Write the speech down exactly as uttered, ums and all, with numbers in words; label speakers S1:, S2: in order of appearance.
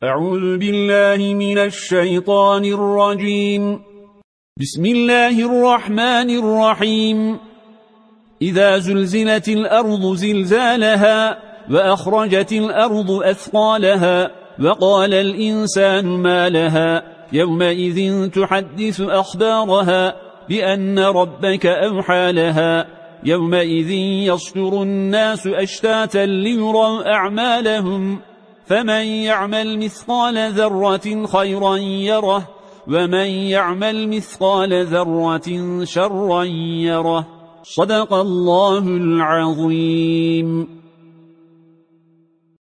S1: أعوذ بالله من الشيطان الرجيم. بسم الله الرحمن الرحيم. إذا زلزلت الأرض زلزالها وأخرجت الأرض أثقالها وقال الإنسان ما لها يومئذ تحدث أخبارها بأن ربك أوحى لها يومئذ يصدر الناس أشتاتا ليروا أعمالهم فمن يعمل مثقال ذرة خيرا يره ومن يعمل مثقال ذرة شرا يره. صدق الله العظيم.